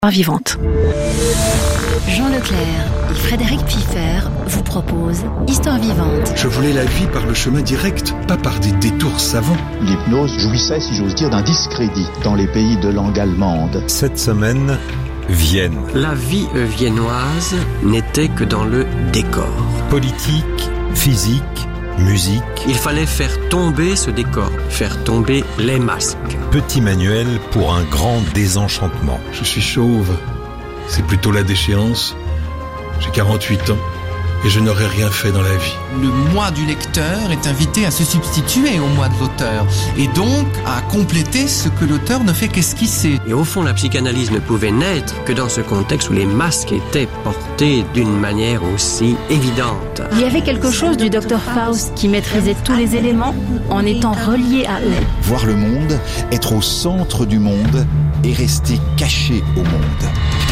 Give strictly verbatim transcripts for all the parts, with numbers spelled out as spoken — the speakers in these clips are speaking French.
Vivante. Jean Leclerc et Frédéric Piffer vous proposent Histoire vivante. Je voulais la vie par le chemin direct, pas par des détours savants. L'hypnose jouissait, si j'ose dire, d'un discrédit dans les pays de langue allemande. Cette semaine, Vienne. La vie viennoise n'était que dans le décor. Politique, physique, musique. Il fallait faire tomber ce décor, faire tomber les masques. Petit manuel pour un grand désenchantement. Je suis chauve, c'est plutôt la déchéance. J'ai quarante-huit ans et je n'aurais rien fait dans la vie. Le moi du lecteur est invité à se substituer au moi de l'auteur et donc à compléter ce que l'auteur ne fait qu'esquisser. Et au fond, la psychanalyse ne pouvait naître que dans ce contexte où les masques étaient portés d'une manière aussi évidente. Il y avait quelque chose du docteur Faust qui maîtrisait tous les éléments en étant relié à eux. Voir le monde, être au centre du monde et rester caché au monde.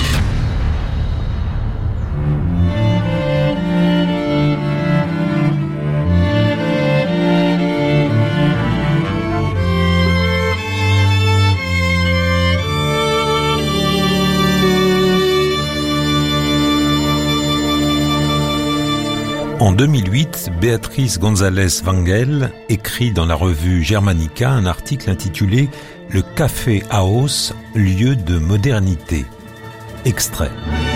En deux mille huit, Béatrice González Wangel écrit dans la revue Germanica un article intitulé « Le Café Haus, lieu de modernité ». Extrait.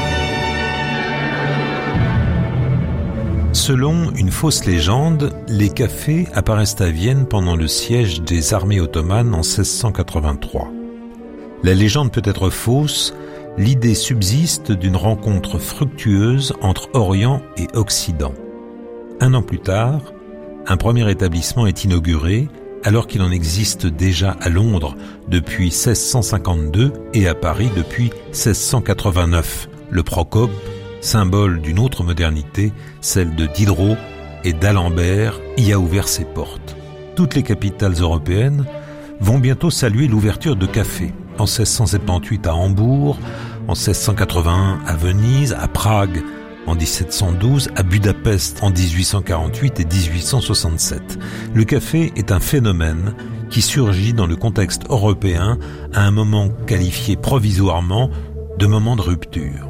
Selon une fausse légende, les cafés apparaissent à Vienne pendant le siège des armées ottomanes en seize cent quatre-vingt-trois. La légende peut être fausse, l'idée subsiste d'une rencontre fructueuse entre Orient et Occident. Un an plus tard, un premier établissement est inauguré, alors qu'il en existe déjà à Londres depuis seize cent cinquante-deux et à Paris depuis seize cent quatre-vingt-neuf. Le Procope, symbole d'une autre modernité, celle de Diderot et d'Alembert, y a ouvert ses portes. Toutes les capitales européennes vont bientôt saluer l'ouverture de cafés. En seize cent soixante-dix-huit à Hambourg, en seize cent quatre-vingt-un à Venise, à Prague, en dix-sept cent douze, à Budapest en dix-huit cent quarante-huit et dix-huit cent soixante-sept. Le café est un phénomène qui surgit dans le contexte européen à un moment qualifié provisoirement de moment de rupture.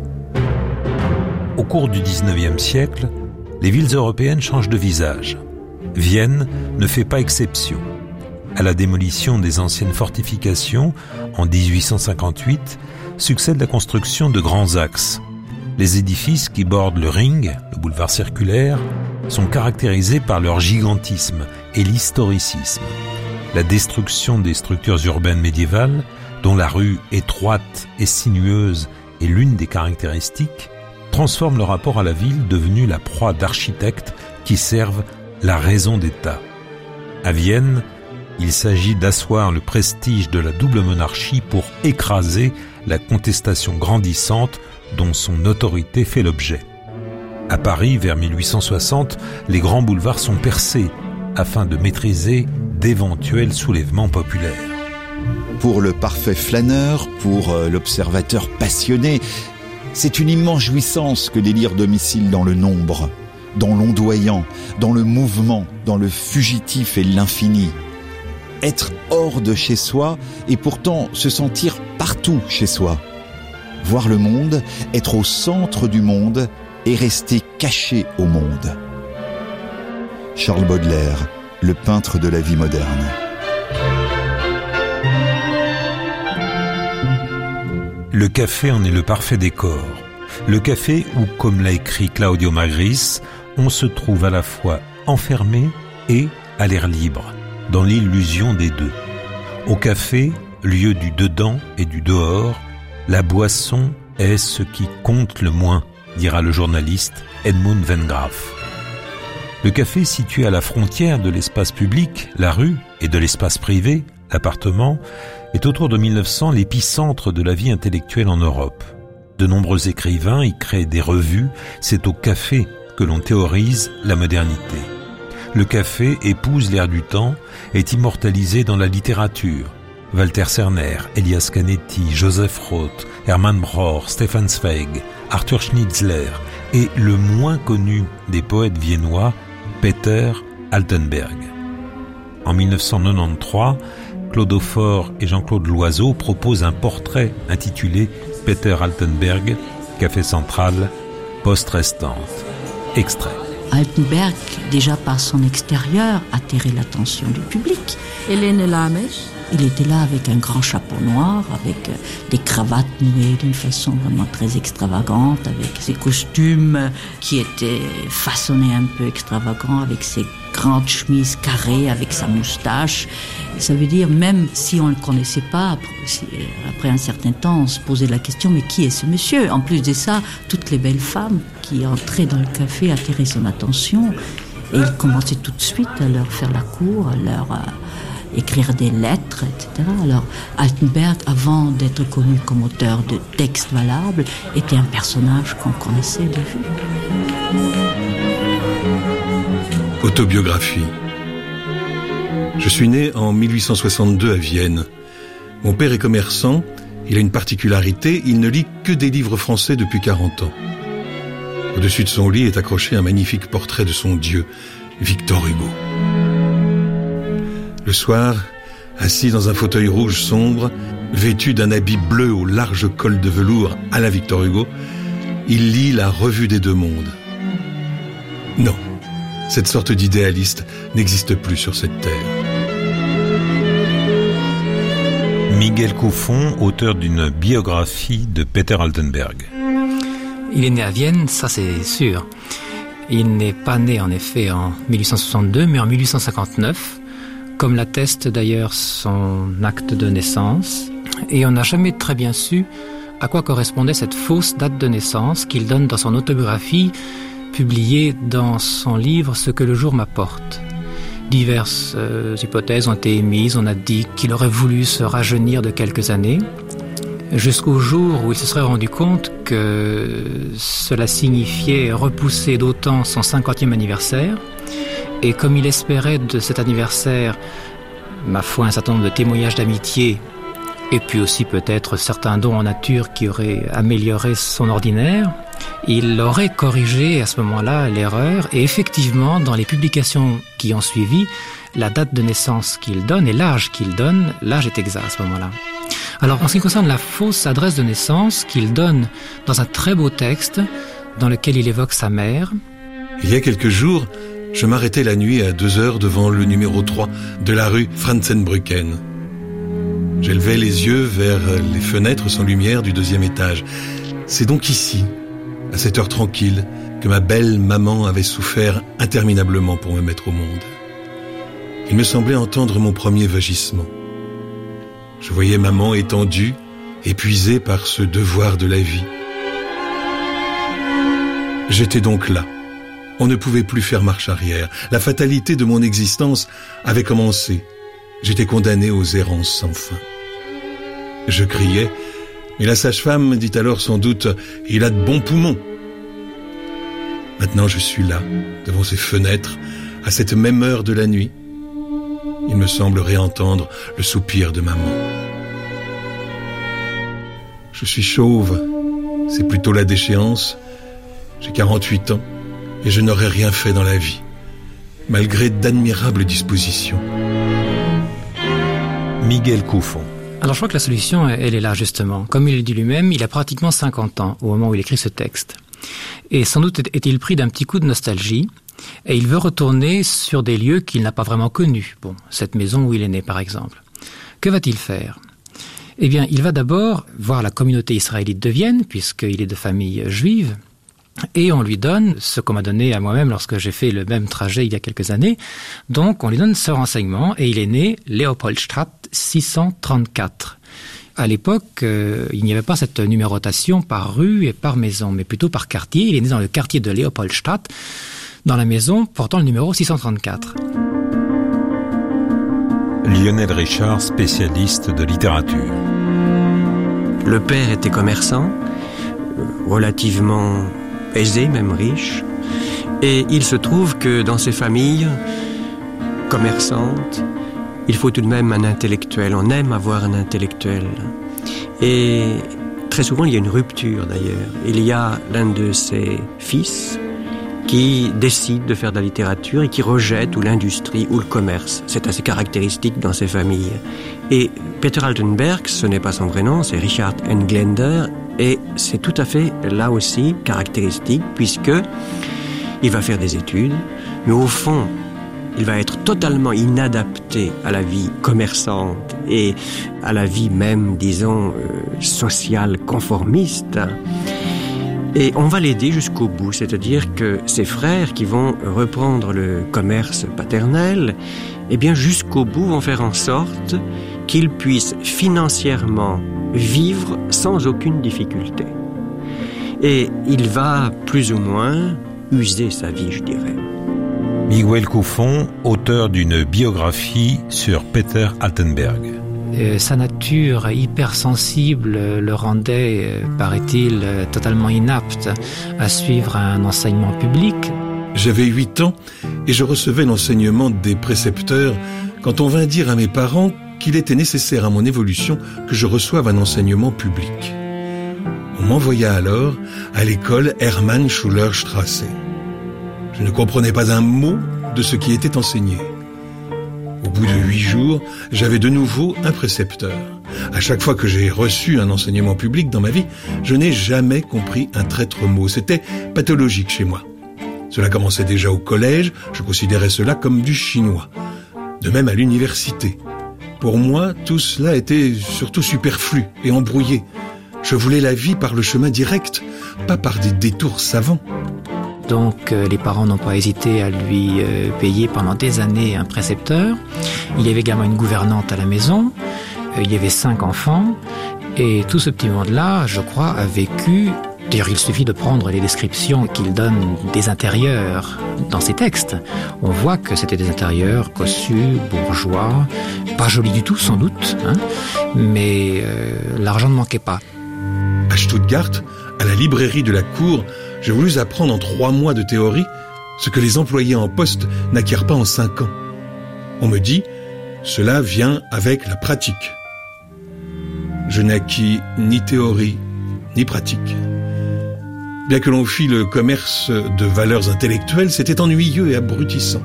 Au cours du dix-neuvième siècle, les villes européennes changent de visage. Vienne ne fait pas exception. À la démolition des anciennes fortifications, en dix-huit cent cinquante-huit, succède la construction de grands axes. Les édifices qui bordent le Ring, le boulevard circulaire, sont caractérisés par leur gigantisme et l'historicisme. La destruction des structures urbaines médiévales, dont la rue étroite et sinueuse est l'une des caractéristiques, transforme le rapport à la ville devenue la proie d'architectes qui servent la raison d'État. À Vienne, il s'agit d'asseoir le prestige de la double monarchie pour écraser la contestation grandissante dont son autorité fait l'objet. À Paris, vers mille huit cent soixante, les grands boulevards sont percés afin de maîtriser d'éventuels soulèvements populaires. Pour le parfait flâneur, pour l'observateur passionné, c'est une immense jouissance que d'élire domicile dans le nombre, dans l'ondoyant, dans le mouvement, dans le fugitif et l'infini. Être hors de chez soi et pourtant se sentir partout chez soi. Voir le monde, être au centre du monde et rester caché au monde. Charles Baudelaire, le peintre de la vie moderne. Le café en est le parfait décor. Le café où, comme l'a écrit Claudio Magris, on se trouve à la fois enfermé et à l'air libre, dans l'illusion des deux. Au café, lieu du dedans et du dehors, la boisson est ce qui compte le moins, dira le journaliste Edmund Vengraff. Le café, situé à la frontière de l'espace public, la rue, et de l'espace privé, l'appartement, est autour de mille neuf cents l'épicentre de la vie intellectuelle en Europe. De nombreux écrivains y créent des revues, c'est au café que l'on théorise la modernité. Le café épouse l'air du temps, est immortalisé dans la littérature. Walter Cerner, Elias Canetti, Joseph Roth, Hermann Broch, Stefan Zweig, Arthur Schnitzler et le moins connu des poètes viennois, Peter Altenberg. En mille neuf cent quatre-vingt-treize, Claude Aufort et Jean-Claude Loiseau proposent un portrait intitulé « Peter Altenberg, Café Central, Poste Restante. Extrait. Altenberg, déjà par son extérieur, attirait l'attention du public. Hélène Lames. Il était là avec un grand chapeau noir, avec des cravates nouées d'une façon vraiment très extravagante, avec ses costumes qui étaient façonnés un peu extravagants, avec ses grandes chemises carrées, avec sa moustache. Ça veut dire, même si on ne le connaissait pas, après un certain temps, on se posait la question, mais qui est ce monsieur? En plus de ça, toutes les belles femmes qui entraient dans le café attiraient son attention, et il commençait tout de suite à leur faire la cour, à leur euh, écrire des lettres, et cetera. Alors, Altenberg, avant d'être connu comme auteur de textes valables, était un personnage qu'on connaissait de vue. Autobiographie. Je suis né en mille huit cent soixante-deux à Vienne. Mon père est commerçant, il a une particularité, il ne lit que des livres français depuis quarante ans. Au-dessus de son lit est accroché un magnifique portrait de son dieu, Victor Hugo. Le soir, assis dans un fauteuil rouge sombre, vêtu d'un habit bleu au large col de velours à la Victor Hugo, il lit la Revue des Deux Mondes. Non, cette sorte d'idéaliste n'existe plus sur cette terre. Miguel Couffon, auteur d'une biographie de Peter Altenberg. Il est né à Vienne, ça c'est sûr. Il n'est pas né en effet en mille huit cent soixante-deux, mais en mille huit cent cinquante-neuf, comme l'atteste d'ailleurs son acte de naissance. Et on n'a jamais très bien su à quoi correspondait cette fausse date de naissance qu'il donne dans son autobiographie, publiée dans son livre « Ce que le jour m'apporte ». Diverses euh, hypothèses ont été émises. On a dit qu'il aurait voulu se rajeunir de quelques années, jusqu'au jour où il se serait rendu compte que cela signifiait repousser d'autant son cinquantième anniversaire. Et comme il espérait de cet anniversaire, ma foi, un certain nombre de témoignages d'amitié, et puis aussi peut-être certains dons en nature qui auraient amélioré son ordinaire, il aurait corrigé à ce moment-là l'erreur. Et effectivement, dans les publications qui ont suivi, la date de naissance qu'il donne et l'âge qu'il donne, l'âge est exact à ce moment-là. Alors, en ce qui concerne la fausse adresse de naissance qu'il donne dans un très beau texte dans lequel il évoque sa mère. Il y a quelques jours, je m'arrêtais la nuit à deux heures devant le numéro trois de la rue Franzenbrücken. J'élevais les yeux vers les fenêtres sans lumière du deuxième étage. C'est donc ici, à cette heure tranquille, que ma belle maman avait souffert interminablement pour me mettre au monde. Il me semblait entendre mon premier vagissement. Je voyais maman étendue, épuisée par ce devoir de la vie. J'étais donc là. On ne pouvait plus faire marche arrière. La fatalité de mon existence avait commencé. J'étais condamné aux errances sans fin. Je criais, mais la sage-femme dit alors sans doute « Il a de bons poumons ». Maintenant je suis là, devant ces fenêtres, à cette même heure de la nuit. Il me semble réentendre le soupir de maman. Je suis chauve, c'est plutôt la déchéance. J'ai quarante-huit ans et je n'aurais rien fait dans la vie, malgré d'admirables dispositions. Miguel Couffon. Alors je crois que la solution, elle est là justement. Comme il le dit lui-même, il a pratiquement cinquante ans au moment où il écrit ce texte. Et sans doute est-il pris d'un petit coup de nostalgie, et il veut retourner sur des lieux qu'il n'a pas vraiment connus. Bon, cette maison où il est né par exemple. Que va-t-il faire ? Eh bien, il va d'abord voir la communauté israélite de Vienne, puisqu'il est de famille juive, et on lui donne ce qu'on m'a donné à moi-même lorsque j'ai fait le même trajet il y a quelques années. Donc, on lui donne ce renseignement, et il est né Leopoldstraat six cent trente-quatre. À l'époque, euh, il n'y avait pas cette numérotation par rue et par maison, mais plutôt par quartier. Il est né dans le quartier de Leopoldstraat, dans la maison portant le numéro six cent trente-quatre. Lionel Richard, spécialiste de littérature. Le père était commerçant, relativement aisé, même riche, et il se trouve que dans ces familles commerçantes, il faut tout de même un intellectuel. On aime avoir un intellectuel. Et très souvent, il y a une rupture d'ailleurs. Il y a l'un de ses fils qui décide de faire de la littérature et qui rejette ou l'industrie ou le commerce. C'est assez caractéristique dans ces familles. Et Peter Altenberg, ce n'est pas son vrai nom, c'est Richard Engländer, et c'est tout à fait là aussi caractéristique puisque il va faire des études, mais au fond, il va être totalement inadapté à la vie commerçante et à la vie même, disons, euh, sociale conformiste. Et on va l'aider jusqu'au bout, c'est-à-dire que ses frères qui vont reprendre le commerce paternel, eh bien jusqu'au bout vont faire en sorte qu'il puisse financièrement vivre sans aucune difficulté. Et il va plus ou moins user sa vie, je dirais. Miguel Cofón, auteur d'une biographie sur Peter Altenberg. Euh, sa nature hypersensible le rendait, euh, paraît-il, euh, totalement inapte à suivre un enseignement public. J'avais huit ans et je recevais l'enseignement des précepteurs quand on vint dire à mes parents qu'il était nécessaire à mon évolution que je reçoive un enseignement public. On m'envoya alors à l'école Hermann Schuler-Strasse. Je ne comprenais pas un mot de ce qui était enseigné. Au bout de huit jours, j'avais de nouveau un précepteur. À chaque fois que j'ai reçu un enseignement public dans ma vie, je n'ai jamais compris un traître mot. C'était pathologique chez moi. Cela commençait déjà au collège, je considérais cela comme du chinois. De même à l'université. Pour moi, tout cela était surtout superflu et embrouillé. Je voulais la vie par le chemin direct, pas par des détours savants. Donc euh, les parents n'ont pas hésité à lui euh, payer pendant des années un précepteur. Il y avait également une gouvernante à la maison. Euh, il y avait cinq enfants. Et tout ce petit monde-là, je crois, a vécu... D'ailleurs, il suffit de prendre les descriptions qu'il donne des intérieurs dans ses textes. On voit que c'était des intérieurs cossus, bourgeois, pas jolis du tout sans doute, hein, mais euh, l'argent ne manquait pas. À Stuttgart, à la librairie de la cour, je voulus apprendre en trois mois de théorie ce que les employés en poste n'acquièrent pas en cinq ans. On me dit, cela vient avec la pratique. Je n'acquis ni théorie, ni pratique. Bien que l'on fît le commerce de valeurs intellectuelles, c'était ennuyeux et abrutissant.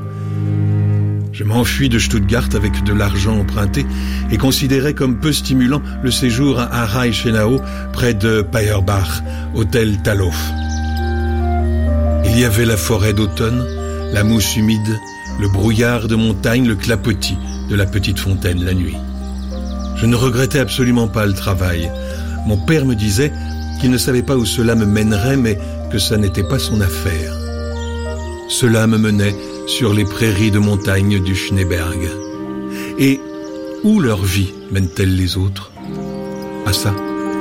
Je m'enfuis de Stuttgart avec de l'argent emprunté et considérais comme peu stimulant le séjour à Reichenau, près de Peyerbach, hôtel Thalhoff. Il y avait la forêt d'automne, la mousse humide, le brouillard de montagne, le clapotis de la petite fontaine la nuit. Je ne regrettais absolument pas le travail. Mon père me disait qu'il ne savait pas où cela me mènerait, mais que ça n'était pas son affaire. Cela me menait sur les prairies de montagne du Schneeberg. Et où leur vie mène-t-elle les autres? À ça.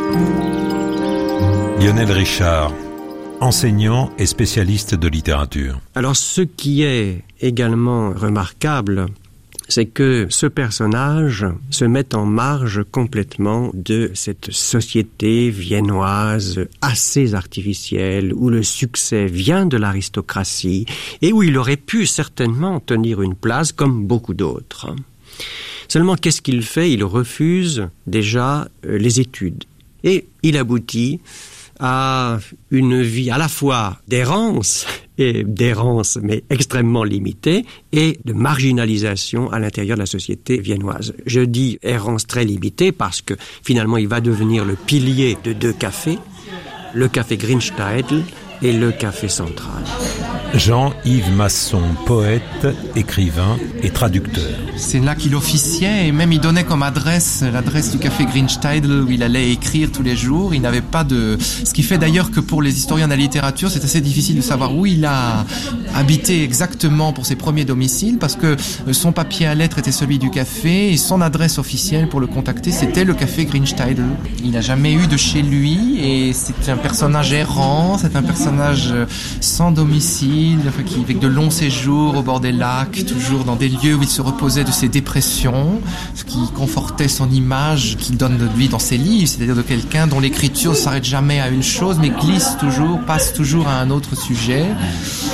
Lionel Richard, enseignant et spécialiste de littérature. Alors, ce qui est également remarquable, c'est que ce personnage se met en marge complètement de cette société viennoise assez artificielle, où le succès vient de l'aristocratie et où il aurait pu certainement tenir une place comme beaucoup d'autres. Seulement, qu'est-ce qu'il fait? Il refuse déjà les études. Et il aboutit à une vie à la fois d'errance, et d'errance mais extrêmement limitée, et de marginalisation à l'intérieur de la société viennoise. Je dis errance très limitée parce que finalement il va devenir le pilier de deux cafés, le café Grünsteidl et le café Central. Jean-Yves Masson, poète, écrivain et traducteur. C'est là qu'il officiait et même il donnait comme adresse l'adresse du café Grünsteidl où il allait écrire tous les jours. Il n'avait pas de... Ce qui fait d'ailleurs que pour les historiens de la littérature, c'est assez difficile de savoir où il a habité exactement pour ses premiers domiciles parce que son papier à lettres était celui du café et son adresse officielle pour le contacter, c'était le café Grünsteidl. Il n'a jamais eu de chez lui et c'est un personnage errant, c'est un personnage sans domicile, qui, avec de longs séjours au bord des lacs, toujours dans des lieux où il se reposait de ses dépressions, ce qui confortait son image qu'il donne de lui dans ses livres, c'est-à-dire de quelqu'un dont l'écriture ne s'arrête jamais à une chose, mais glisse toujours, passe toujours à un autre sujet.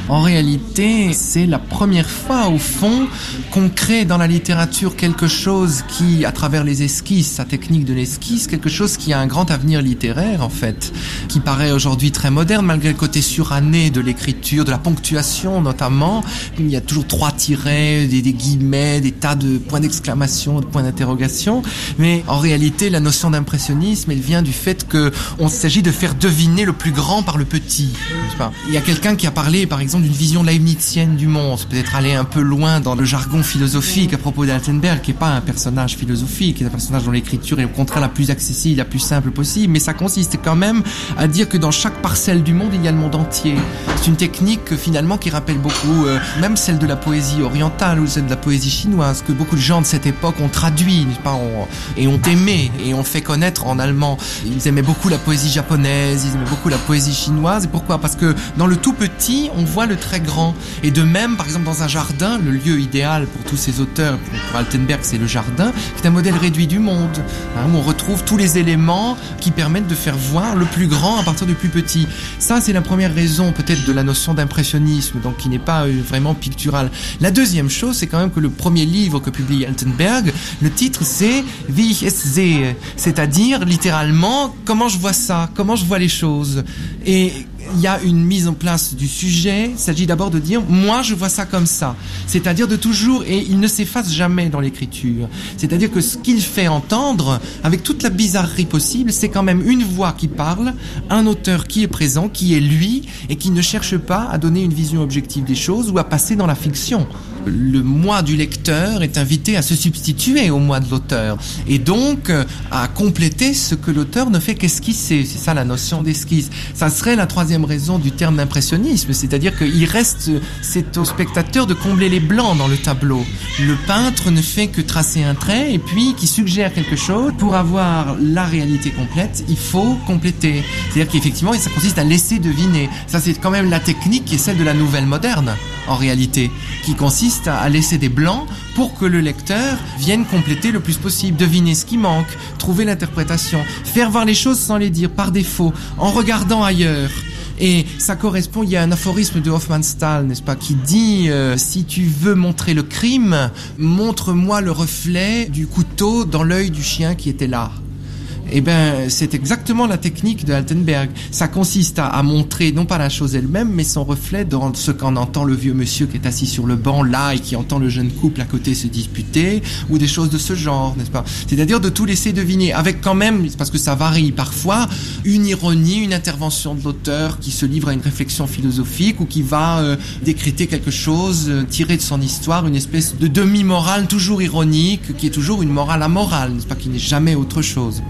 En réalité, c'est la première fois, au fond, qu'on crée dans la littérature quelque chose qui, à travers les esquisses, sa technique de l'esquisse, quelque chose qui a un grand avenir littéraire, en fait, qui paraît aujourd'hui très moderne, malgré le côté suranné de l'écriture, de la ponctuation notamment. Il y a toujours trois tirets, des, des guillemets, des tas de points d'exclamation, de points d'interrogation. Mais en réalité, la notion d'impressionnisme, elle vient du fait que on s'agit de faire deviner le plus grand par le petit. N'est-ce pas ? Il y a quelqu'un qui a parlé, par exemple, d'une vision leibnizienne du monde, peut-être aller un peu loin dans le jargon philosophique à propos d'Altenberg, qui n'est pas un personnage philosophique, qui est un personnage dont l'écriture est au contraire la plus accessible, la plus simple possible, mais ça consiste quand même à dire que dans chaque parcelle du monde, il y a le monde entier. C'est une technique finalement qui rappelle beaucoup, euh, même celle de la poésie orientale ou celle de la poésie chinoise, que beaucoup de gens de cette époque ont traduit, n'est-ce pas, on, et ont aimé, et ont fait connaître en allemand. Ils aimaient beaucoup la poésie japonaise, ils aimaient beaucoup la poésie chinoise. Et pourquoi ? Parce que dans le tout petit, on voit le très grand. Et de même, par exemple, dans un jardin, le lieu idéal pour tous ces auteurs, pour, pour Altenberg, c'est le jardin, qui est un modèle réduit du monde, hein, où on retrouve tous les éléments qui permettent de faire voir le plus grand à partir du plus petit. Ça, c'est la première raison, peut-être, de la notion d'impressionnisme, donc qui n'est pas euh, vraiment pictural. La deuxième chose, c'est quand même que le premier livre que publie Altenberg, le titre, c'est « Wie ich es sehe », c'est-à-dire, littéralement, comment je vois ça, comment je vois les choses. Et il y a une mise en place du sujet. Il s'agit d'abord de dire, moi je vois ça comme ça. C'est-à-dire de toujours, et il ne s'efface jamais dans l'écriture. C'est-à-dire que ce qu'il fait entendre, avec toute la bizarrerie possible, c'est quand même une voix qui parle, un auteur qui est présent, qui est lui, et qui ne cherche pas à donner une vision objective des choses ou à passer dans la fiction. Le moi du lecteur est invité à se substituer au moi de l'auteur et donc à compléter ce que l'auteur ne fait qu'esquisser. C'est ça la notion d'esquisse. Ça serait la troisième raison du terme d'impressionnisme, c'est-à-dire qu'il reste, c'est au spectateur de combler les blancs dans le tableau. Le peintre ne fait que tracer un trait et puis qui suggère quelque chose. Pour avoir la réalité complète, il faut compléter. C'est-à-dire qu'effectivement, ça consiste à laisser deviner. Ça, c'est quand même la technique qui est celle de la nouvelle moderne, en réalité, qui consiste à laisser des blancs pour que le lecteur vienne compléter le plus possible, deviner ce qui manque, trouver l'interprétation, faire voir les choses sans les dire, par défaut, en regardant ailleurs. Et ça correspond, il y a un aphorisme de Hofmannsthal, n'est-ce pas, qui dit euh, si tu veux montrer le crime, montre-moi le reflet du couteau dans l'œil du chien qui était là. Eh ben, c'est exactement la technique de Altenberg. Ça consiste à, à montrer non pas la chose elle-même, mais son reflet dans ce qu'en entend le vieux monsieur qui est assis sur le banc là et qui entend le jeune couple à côté se disputer, ou des choses de ce genre, n'est-ce pas ? C'est-à-dire de tout laisser deviner, avec quand même, parce que ça varie parfois, une ironie, une intervention de l'auteur qui se livre à une réflexion philosophique ou qui va euh, décréter quelque chose, euh, tirer de son histoire une espèce de demi-morale toujours ironique, qui est toujours une morale amorale, n'est-ce pas ? Qui n'est jamais autre chose.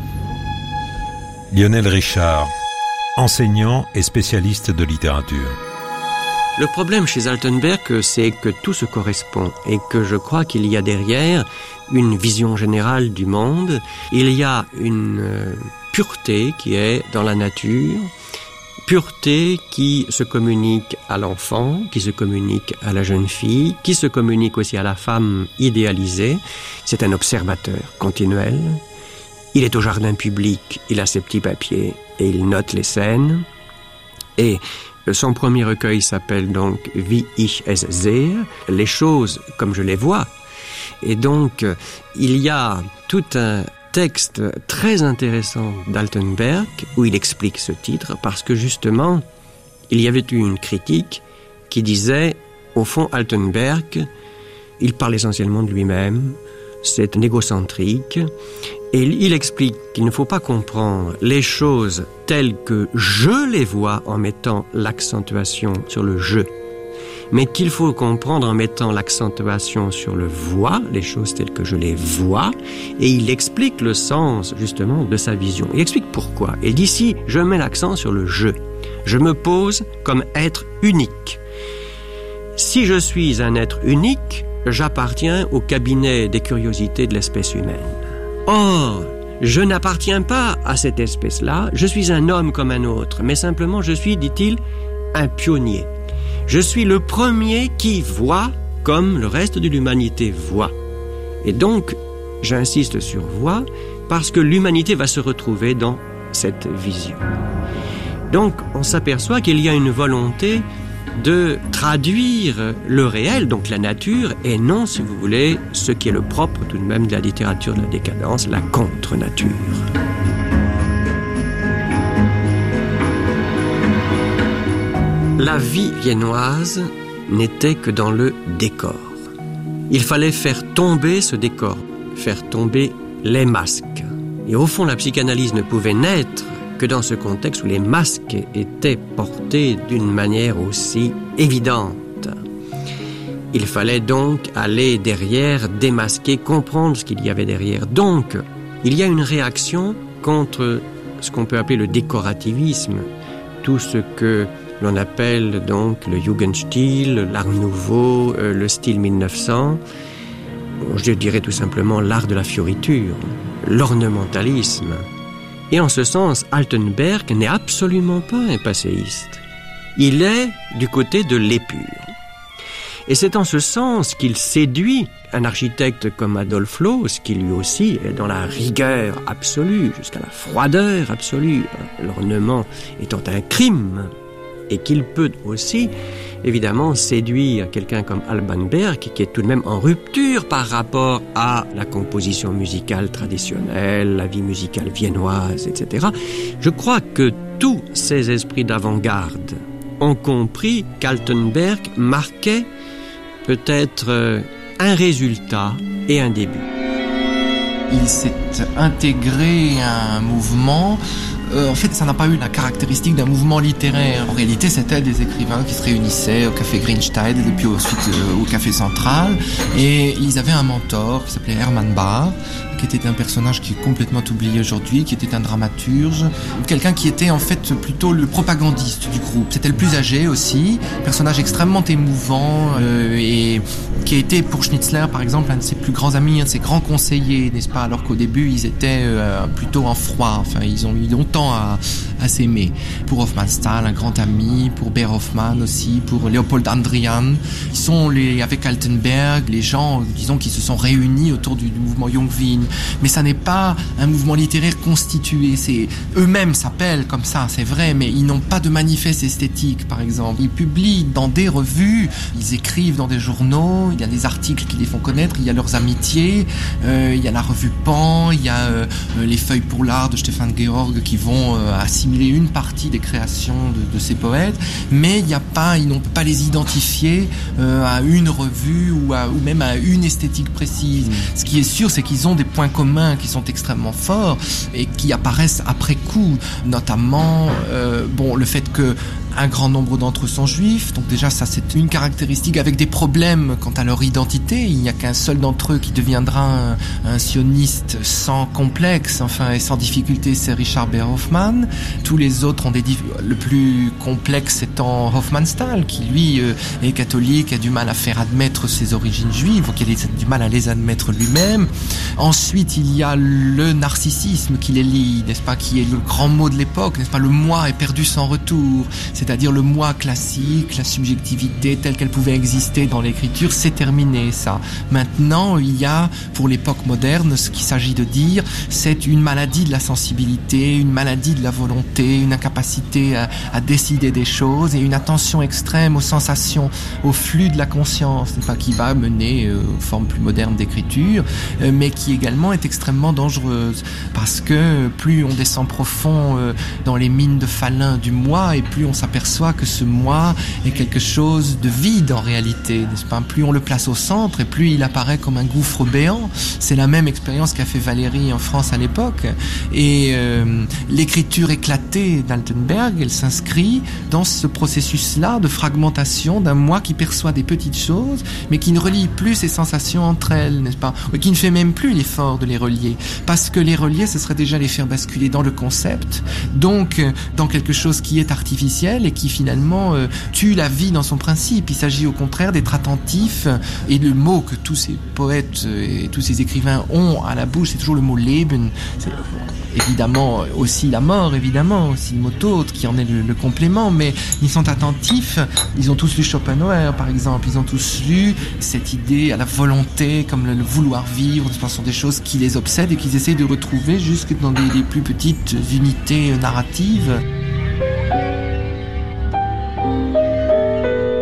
Lionel Richard, enseignant et spécialiste de littérature. Le problème chez Altenberg, c'est que tout se correspond et que je crois qu'il y a derrière une vision générale du monde. Il y a une pureté qui est dans la nature, pureté qui se communique à l'enfant, qui se communique à la jeune fille, qui se communique aussi à la femme idéalisée. C'est un observateur continuel. Il est au jardin public, il a ses petits papiers et il note les scènes. Et son premier recueil s'appelle donc « Wie ich es sehe », les choses comme je les vois. Et donc, il y a tout un texte très intéressant d'Altenberg où il explique ce titre parce que justement, il y avait eu une critique qui disait, au fond, Altenberg, il parle essentiellement de lui-même, c'est un égocentrique. Et il explique qu'il ne faut pas comprendre les choses telles que je les vois en mettant l'accentuation sur le « je », mais qu'il faut comprendre en mettant l'accentuation sur le « vois », les choses telles que je les vois, et il explique le sens, justement, de sa vision. Il explique pourquoi. Et d'ici, je mets l'accent sur le « je ». Je me pose comme être unique. Si je suis un être unique, j'appartiens au cabinet des curiosités de l'espèce humaine. Or, je n'appartiens pas à cette espèce-là, je suis un homme comme un autre, mais simplement je suis, dit-il, un pionnier. Je suis le premier qui voit comme le reste de l'humanité voit. Et donc, j'insiste sur voit, parce que l'humanité va se retrouver dans cette vision. Donc, on s'aperçoit qu'il y a une volonté de traduire le réel, donc la nature, et non, si vous voulez, ce qui est le propre tout de même de la littérature de la décadence, la contre-nature. La vie viennoise n'était que dans le décor. Il fallait faire tomber ce décor, faire tomber les masques. Et au fond, la psychanalyse ne pouvait naître que dans ce contexte où les masques étaient portés d'une manière aussi évidente. Il fallait donc aller derrière, démasquer, comprendre ce qu'il y avait derrière. Donc, il y a une réaction contre ce qu'on peut appeler le décorativisme, tout ce que l'on appelle donc le Jugendstil, l'art nouveau, euh, le style mille neuf cents, je dirais tout simplement l'art de la fioriture, l'ornementalisme. Et en ce sens, Altenberg n'est absolument pas un passéiste. Il est du côté de l'épure. Et c'est en ce sens qu'il séduit un architecte comme Adolf Loos, qui lui aussi est dans la rigueur absolue, jusqu'à la froideur absolue, l'ornement étant un crime, et qu'il peut aussi, évidemment, séduire quelqu'un comme Alban Berg, qui est tout de même en rupture par rapport à la composition musicale traditionnelle, la vie musicale viennoise, et cetera. Je crois que tous ces esprits d'avant-garde ont compris qu'Altenberg marquait peut-être un résultat et un début. Il s'est intégré à un mouvement. Euh, en fait, ça n'a pas eu la caractéristique d'un mouvement littéraire. En réalité, c'était des écrivains qui se réunissaient au café Greenstein et puis ensuite euh, au café Central. Et ils avaient un mentor qui s'appelait Hermann Bahr, qui était un personnage qui est complètement oublié aujourd'hui, qui était un dramaturge, quelqu'un qui était en fait plutôt le propagandiste du groupe. C'était le plus âgé aussi, personnage extrêmement émouvant euh, et qui a été pour Schnitzler par exemple un de ses plus grands amis, un de ses grands conseillers, n'est-ce pas, alors qu'au début ils étaient euh, plutôt en froid, enfin ils ont eu longtemps à, à s'aimer. Pour Hofmannsthal, un grand ami, pour Beer Hoffmann aussi, pour Leopold Andrian, ils sont les, avec Altenberg, les gens, disons, qui se sont réunis autour du, du mouvement Jungwien. Mais ça n'est pas un mouvement littéraire constitué. C'est eux-mêmes s'appellent comme ça, c'est vrai, mais ils n'ont pas de manifeste esthétique, par exemple. Ils publient dans des revues, ils écrivent dans des journaux, il y a des articles qui les font connaître, il y a leurs amitiés, euh, il y a la revue Pan, il y a euh, les feuilles pour l'art de Stefan Georg qui vont euh, assimiler une partie des créations de, de ces poètes, mais il n'y a pas, ils n'ont pas les identifier euh, à une revue ou, à, ou même à une esthétique précise. Ce qui est sûr, c'est qu'ils ont des points communs qui sont extrêmement forts et qui apparaissent après coup, notamment euh, bon, le fait que un grand nombre d'entre eux sont juifs, donc déjà ça c'est une caractéristique avec des problèmes quant à leur identité. Il n'y a qu'un seul d'entre eux qui deviendra un, un sioniste sans complexe, enfin et sans difficulté, c'est Richard Beer Hoffmann. Tous les autres ont des diff... le plus complexe étant Hofmannsthal, qui lui euh, est catholique, a du mal à faire admettre ses origines juives, donc il a du mal à les admettre lui-même. Ensuite il y a le narcissisme qui les lie, n'est-ce pas, qui est le grand mot de l'époque, n'est-ce pas, le moi est perdu sans retour. C'est-à-dire le moi classique, la subjectivité telle qu'elle pouvait exister dans l'écriture, c'est terminé ça. Maintenant, il y a, pour l'époque moderne, ce qu'il s'agit de dire, c'est une maladie de la sensibilité, une maladie de la volonté, une incapacité à, à décider des choses et une attention extrême aux sensations, au flux de la conscience, n'est-ce pas, qui va mener euh, aux formes plus modernes d'écriture, euh, mais qui également est extrêmement dangereuse. Parce que plus on descend profond euh, dans les mines de Falin du moi et plus on s'aperçoit perçoit que ce moi est quelque chose de vide en réalité, n'est-ce pas? Plus on le place au centre et plus il apparaît comme un gouffre béant. C'est la même expérience qu'a fait Valérie en France à l'époque. Et euh, l'écriture éclatée d'Altenberg, elle s'inscrit dans ce processus-là de fragmentation d'un moi qui perçoit des petites choses, mais qui ne relie plus ses sensations entre elles, n'est-ce pas? Ou qui ne fait même plus l'effort de les relier. Parce que les relier, ce serait déjà les faire basculer dans le concept, donc dans quelque chose qui est artificiel et qui finalement euh, tue la vie dans son principe. Il s'agit au contraire d'être attentif, et le mot que tous ces poètes et tous ces écrivains ont à la bouche, c'est toujours le mot Leben. C'est évidemment aussi la mort, évidemment, aussi le mot Tod qui en est le, le complément, mais ils sont attentifs. Ils ont tous lu Schopenhauer, par exemple. Ils ont tous lu cette idée à la volonté, comme le, le vouloir vivre. Ce sont des choses qui les obsèdent et qu'ils essayent de retrouver jusque dans des, des plus petites unités narratives.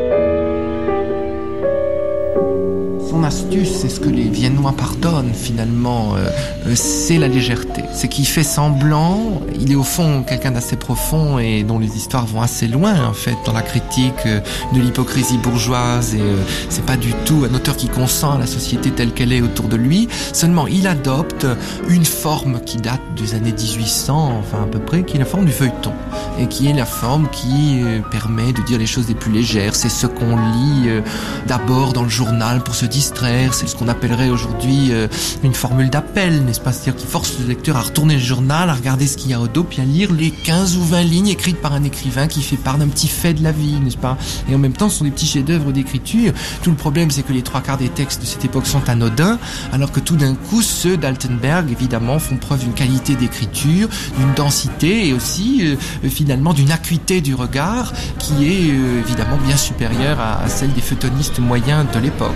astuce, c'est ce que les Viennois pardonnent finalement, euh, euh, c'est la légèreté. C'est qu'il fait semblant, il est au fond quelqu'un d'assez profond et dont les histoires vont assez loin en fait dans la critique euh, de l'hypocrisie bourgeoise et euh, c'est pas du tout un auteur qui consent à la société telle qu'elle est autour de lui, seulement il adopte une forme qui date des années dix-huit cents, enfin à peu près, qui est la forme du feuilleton et qui est la forme qui euh, permet de dire les choses les plus légères. C'est ce qu'on lit euh, d'abord dans le journal pour se distraire, c'est ce qu'on appellerait aujourd'hui euh, une formule d'appel, n'est-ce pas? C'est-à-dire qui force le lecteur à retourner le journal, à regarder ce qu'il y a au dos, puis à lire les quinze ou vingt lignes écrites par un écrivain qui fait part d'un petit fait de la vie, n'est-ce pas? Et en même temps, ce sont des petits chefs-d'œuvre d'écriture. Tout le problème, c'est que les trois quarts des textes de cette époque sont anodins, alors que tout d'un coup, ceux d'Altenberg, évidemment, font preuve d'une qualité d'écriture, d'une densité et aussi, euh, finalement, d'une acuité du regard qui est, euh, évidemment, bien supérieure à, à celle des feuilletonistes moyens de l'époque.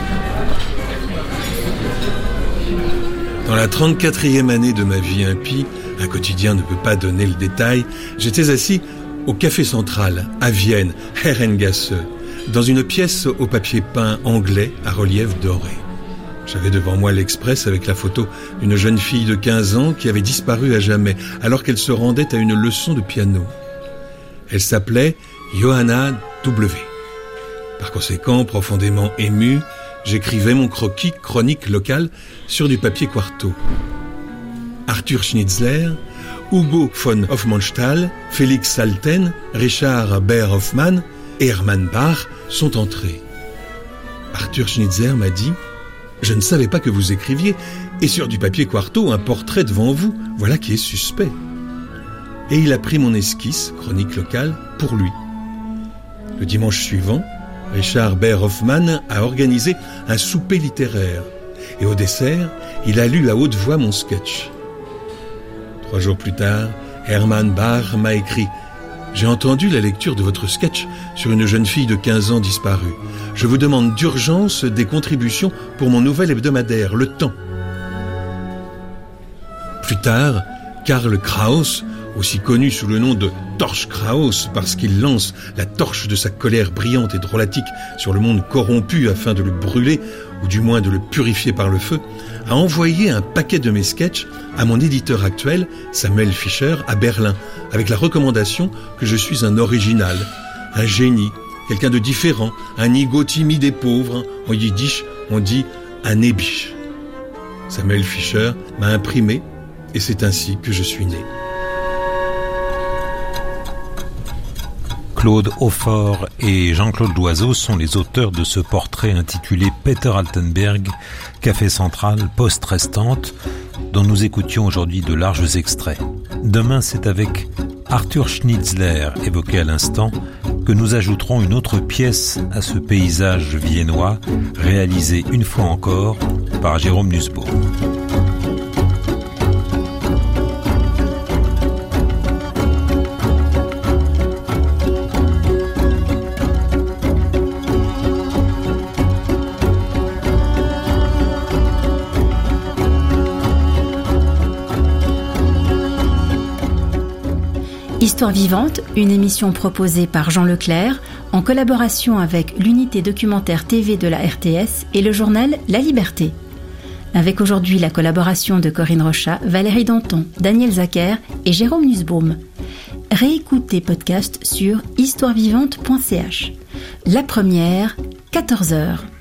Dans la trente-quatrième année de ma vie impie, un quotidien ne peut pas donner le détail, j'étais assis au Café Central, à Vienne, Herrengasse, dans une pièce au papier peint anglais à relief doré. J'avais devant moi l'Express avec la photo d'une jeune fille de quinze ans qui avait disparu à jamais alors qu'elle se rendait à une leçon de piano. Elle s'appelait Johanna W. Par conséquent, profondément ému, j'écrivais mon croquis chronique local sur du papier quarto. Arthur Schnitzler, Hugo von Hofmannsthal, Félix Salten, Richard Baer-Hoffmann et Hermann Bach sont entrés. Arthur Schnitzler m'a dit « Je ne savais pas que vous écriviez, et sur du papier quarto, un portrait devant vous, voilà qui est suspect. » Et il a pris mon esquisse, chronique locale, pour lui. Le dimanche suivant, Richard Baer-Hoffmann a organisé un souper littéraire. Et au dessert, il a lu à haute voix mon sketch. Trois jours plus tard, Hermann Bach m'a écrit « J'ai entendu la lecture de votre sketch sur une jeune fille de quinze ans disparue. Je vous demande d'urgence des contributions pour mon nouvel hebdomadaire, Le Temps. » Plus tard, Karl Kraus, aussi connu sous le nom de Torch Kraus parce qu'il lance la torche de sa colère brillante et drôlatique sur le monde corrompu afin de le brûler, ou du moins de le purifier par le feu, a envoyé un paquet de mes sketchs à mon éditeur actuel, Samuel Fischer, à Berlin, avec la recommandation que je suis un original, un génie, quelqu'un de différent, un ego timide et pauvre. En yiddish, on dit un ébiche. Samuel Fischer m'a imprimé et c'est ainsi que je suis né. Claude Aufort et Jean-Claude Loiseau sont les auteurs de ce portrait intitulé Peter Altenberg, Café Central, Poste Restante, dont nous écoutions aujourd'hui de larges extraits. Demain, c'est avec Arthur Schnitzler, évoqué à l'instant, que nous ajouterons une autre pièce à ce paysage viennois, réalisé une fois encore par Jérôme Nussbaum. Histoire vivante, une émission proposée par Jean Leclerc en collaboration avec l'unité documentaire T V de la R T S et le journal La Liberté. Avec aujourd'hui la collaboration de Corinne Rochat, Valérie Danton, Daniel Zacher et Jérôme Nussbaum. Réécoutez podcast sur histoire vivante point c h. La première, quatorze heures.